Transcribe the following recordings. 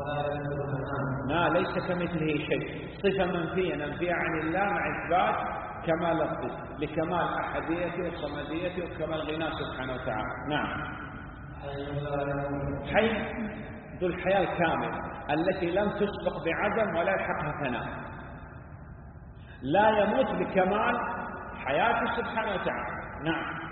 ما ليس كمثله شيء، صفة منفية ننفيها عن الله مع إثبات كمال الصفة لكمال أحديته وصمديته وكمال غناه سبحانه وتعالى. نعم. حي ذو الحياة الكامل التي لم تسبق بعدم ولا يلحقها ثناء، لا يموت بكمال حياته سبحانه وتعالى. نعم.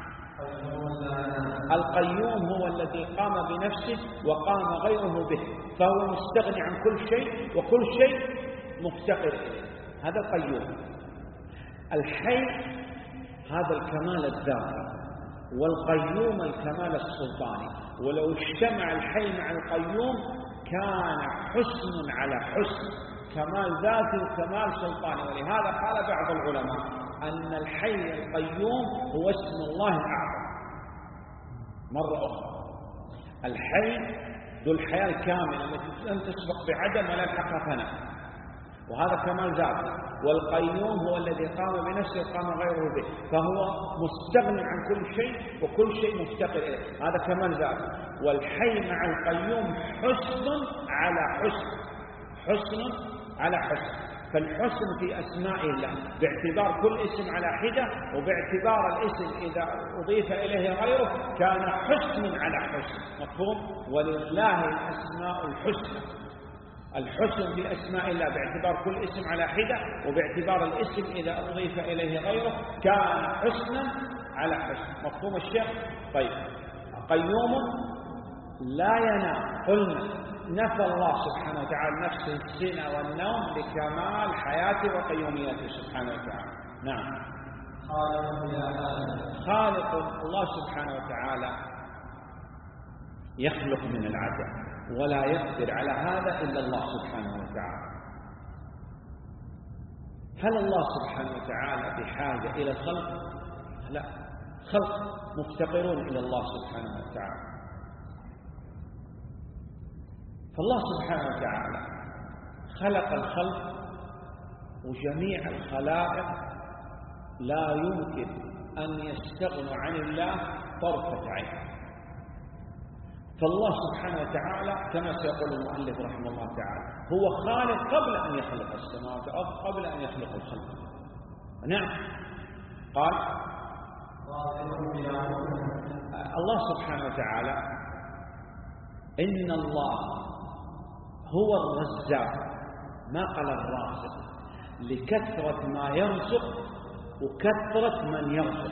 القيوم هو الذي قام بنفسه وقام غيره به، فهو مستغني عن كل شيء وكل شيء مفتقر إليه، هذا القيوم. الحي هذا الكمال الذاتي، والقيوم الكمال السلطاني، ولو اجتمع الحي مع القيوم كان حسن على حسن، كمال ذاتي وكمال سلطاني. ولهذا قال بعض العلماء أن الحي القيوم هو اسم الله الأعظم. مرة أخرى، الحي ذو الحياة الكاملة التي لم تسبق بعدم ولا يلحقها ثناء، وهذا كمال ذاتي. والقيوم هو الذي قام بنفسه وقام غيره به، فهو مستغني عن كل شيء وكل شيء مفتقر إليه، هذا كمال ذاتي. والحي مع القيوم حسن على حسن، حسن على حسن. فالحسن في أسماء الله باعتبار كل اسم على حدة، وباعتبار الاسم إذا أضيف إليه غيره كان حسن على حسن. مفهوم؟ ولله الأسماء الحسنى. الحسن في أسماء الله باعتبار كل اسم على حدة، وباعتبار الاسم إذا أضيف إليه غيره كان حسنا على حسن. مفهوم الشيخ؟ طيب. قيوم لا ينام، قلنا نفى الله سبحانه وتعالى نفس السنة والنوم لكمال حياته وقيوميته سبحانه وتعالى. نعم. خالق الله سبحانه وتعالى يخلق من العدم، ولا يقدر على هذا إلا الله سبحانه وتعالى. هل الله سبحانه وتعالى بحاجة إلى الخلق؟ لا، خلق مفتقرون إلى الله سبحانه وتعالى. فالله سبحانه وتعالى خلق الخلق، وجميع الخلائق لا يمكن أن يستغنوا عن الله طرفة عين. فالله سبحانه وتعالى كما سيقول المؤلف رحمه الله تعالى هو خالق قبل أن يخلق السماوات والأرض، قبل أن يخلق الخلق. نعم. قال الله سبحانه وتعالى إن الله هو الرزاق، ما قال الرازق، لكثرة ما يرزق وكثرة من يرزق.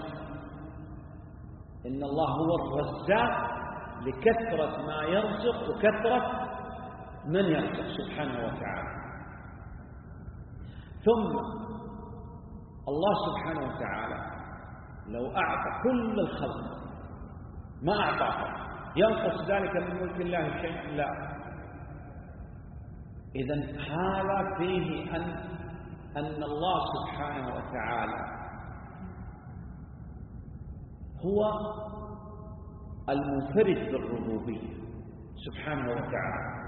إن الله هو الرزاق لكثرة ما يرزق وكثرة من يرزق سبحانه وتعالى. ثم الله سبحانه وتعالى لو أعطى كل الخلق ما أعطاه، ينقص ذلك من ملك الله شيء؟ لا. إذن هذا فيه أن الله سبحانه وتعالى هو المنفرد بالربوبية سبحانه وتعالى.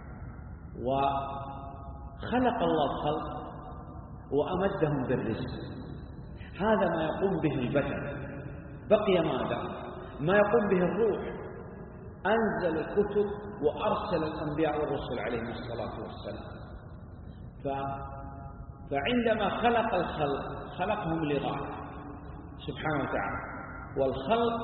وخلق الله الخلق وأمدهم بالرزق، هذا ما يقوم به البدن. بقي ماذا؟ ما يقوم به الروح. أنزل الكتب وأرسل الأنبياء والرسل عليهم الصلاة والسلام. فعندما خلق الخلق خلقهم لغاية سبحانه وتعالى، والخلق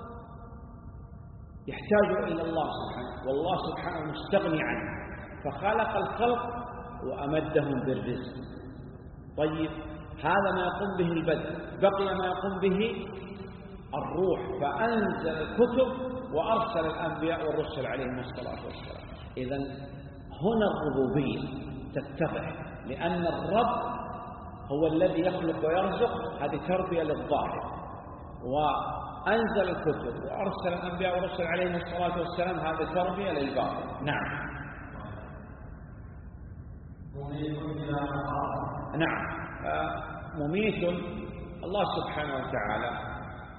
يحتاج إلى الله سبحانه، والله سبحانه مستغني عنه، فخلق الخلق وأمدهم بالرزق. طيب، هذا ما يقوم به البدن. بقي ما يقوم به الروح، فأنزل الكتب وأرسل الأنبياء والرسل عليهم الصلاة والسلام. إذن هنا الربوبية تتضح، لأن الرب هو الذي يخلق ويرزق، هذه تربية للظاهر. وأنزل الكتب وأرسل الأنبياء والرسل عليهم الصلاة والسلام، هذه تربية للباطن. نعم. نعم. مميت الله سبحانه وتعالى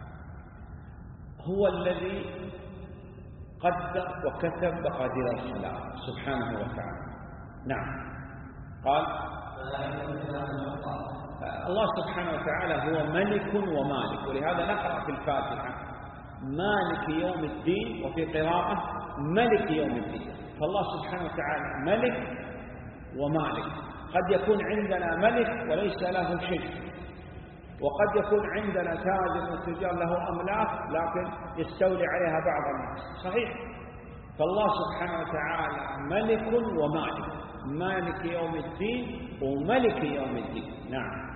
هو الذي قدر وكتب مقادير الخلائق سبحانه وتعالى. نعم. قال الله سبحانه وتعالى هو ملك ومالك، ولهذا نقرأ في الفاتحة مالك يوم الدين، وفي قراءة ملك يوم الدين. فالله سبحانه وتعالى ملك ومالك. قد يكون عندنا ملك وليس له شيء، وقد يكون عندنا تاجر وتجار له أملاك لكن يستولي عليها بعض الناس، صحيح. فالله سبحانه وتعالى ملك ومالك، مالك يوم الدين وملك يوم الدين. نعم.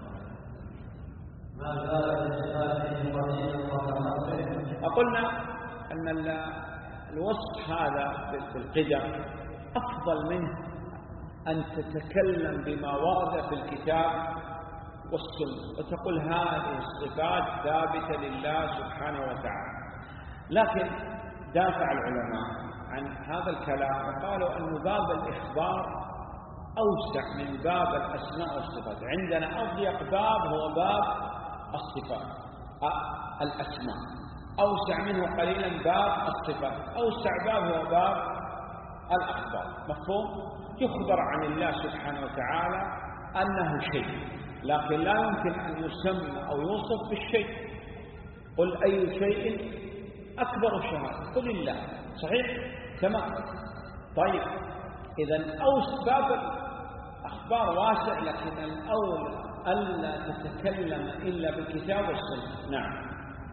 قلنا أن الوصف هذا بالقدم أفضل منه أن تتكلم بما ورد في الكتاب والسنة وتقول هذه الصفات ثابتة لله سبحانه وتعالى. لكن دافع العلماء عن هذا الكلام وقالوا أن باب الإخبار أوسع من باب الأسماء والصفات. عندنا أضيق باب هو باب الصفات الأسماء، أوسع منه قليلا باب الصفات، أوسع باب هو باب الأخبار. مفهوم؟ يخبر عن الله سبحانه وتعالى أنه شيء، لكن لا يمكن أن يسمى أو يوصف بالشيء. قل أي شيء أكبر شهادة؟ قل الله، صحيح؟ تمام. طيب، إذن باب الأخبار واسع، لكن الأولى ألا تتكلم إلا بالكتاب والسنة. نعم.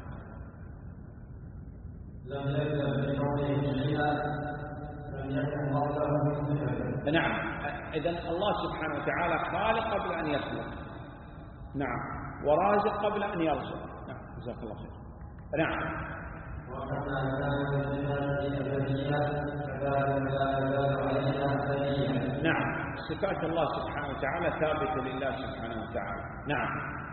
لم يبدأ بقوله شيئا لم يكن قبله. نعم. إذن الله سبحانه وتعالى خالق قبل أن يخلق، نعم، ورازق قبل أن يرزق. نعم، جزاك الله خير. نعم. نعم، صفات الله سبحانه وتعالى ثابتة لله سبحانه وتعالى. نعم.